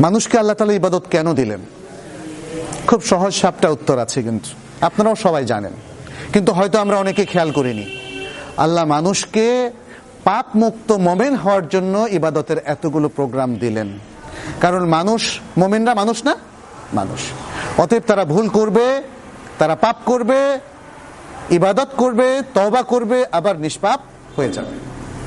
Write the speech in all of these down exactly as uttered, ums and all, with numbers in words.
মানুষকে আল্লাহ তাআলা ইবাদত কেন দিলেন? খুব সহজ সাপটা উত্তর আছে, কিন্তু আপনারাও সবাই জানেন, কিন্তু হয়তো আমরা অনেকে খেয়াল করিনি। আল্লাহ মানুষকে পাপ মুক্ত মোমেন হওয়ার জন্য ইবাদতের এতগুলো প্রোগ্রাম দিলেন। কারণ মানুষ, মোমেনরা মানুষ না? মানুষ। অতএব তারা ভুল করবে, তারা পাপ করবে, ইবাদত করবে, তওবা করবে, আবার নিষ্পাপ হয়ে যাবে।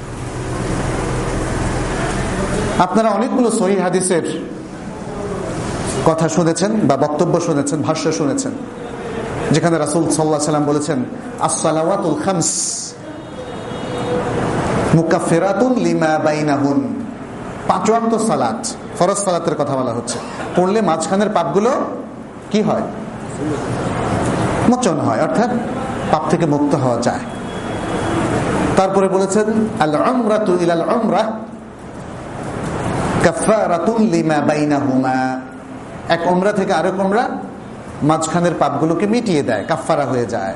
আপনারা অনেকগুলো সহিহ হাদিসের কথা শুনেছেন বা বক্তব্য শুনেছেন, ভাষ্য শুনেছেন, যেখানে রাসূল সাল্লাল্লাহু আলাইহি ওয়াসাল্লাম বলেছেন আস-সালাওয়াতুল খামস মুকাফফিরাতুন লিমা বাইনাহুন। পাঁচ ওয়াক্ত সালাত, ফরজ সালাতের কথা বলা হচ্ছে, পড়লে মাঝখানের পাপগুলো কি হয়? মোচন হয়, অর্থাৎ পাপ থেকে মুক্ত হওয়া যায়। তারপরে বলেছেন আল উমরাতু ইলাল উমরাহ কাফফারাতুন লিমা বাইনাহুমা। এক উমরা থেকে আরেক উমরা মাঝখানের পাপগুলোকে মিটিয়ে দেয়, কাফফারা হয়ে যায়।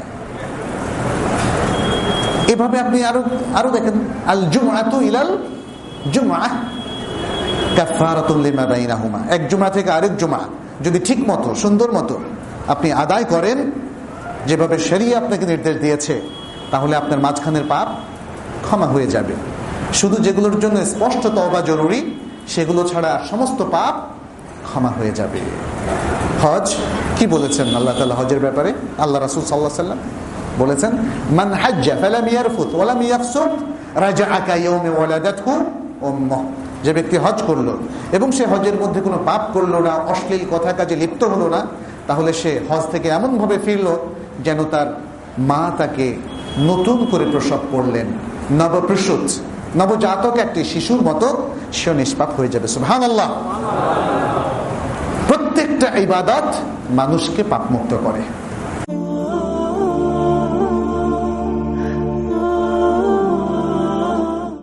এভাবে আপনি আরো আরো দেখেন আল জুমআতু ইলাল জুমআহ কাফফারাতুন লিমা বাইনাহুমা। এক জুমআ থেকে আরেক জুমআ যদি ঠিক মতো সুন্দর মতো আপনি আদায় করেন, যেভাবে শরীয়ত আপনাকে নির্দেশ দিয়েছে, তাহলে আপনার মাঝখানের পাপ ক্ষমা হয়ে যাবে। শুধু যেগুলোর জন্য স্পষ্ট তওবা জরুরি, সেগুলো ছাড়া সমস্ত পাপ ক্ষমা হয়ে যাবে। হজ কি বলেছেন আল্লাহ তাআলা হজের ব্যাপারে? আল্লাহ রাসূল সাল্লাল্লাহু আলাইহি ওয়াসাল্লাম বলেছেন মান হাজ্জা ফালাম ইয়ারফুত ওয়া লাম ইয়াফসুক রাজাআ কায়াউমি ওয়ালাদাতহু উম্মুহ। যে ব্যক্তি হজ করলো এবং সে হজের মধ্যে কোনো পাপ করলো না, অশ্লীল কথা কাজে লিপ্ত হলো না, তাহলে সে হজ থেকে এমন ভাবে ফিরলো যেন তার মা তাকে নতুন করে প্রসব করলেন, নবপ্রসূত নবজাতক একটি শিশুর মতো সে নিষ্পাপ হয়ে যাবে। সুবহানাল্লাহ। প্রত্যেকটা ইবাদত মানুষকে পাপমুক্ত করে।